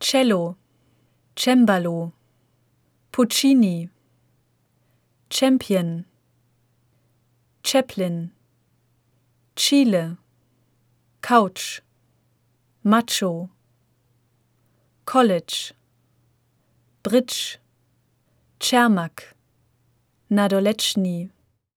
Cello, Cembalo, Puccini, Champion, Chaplin, Chile, Couch, Macho, College, Bridge, Cermak, Nadoleczny,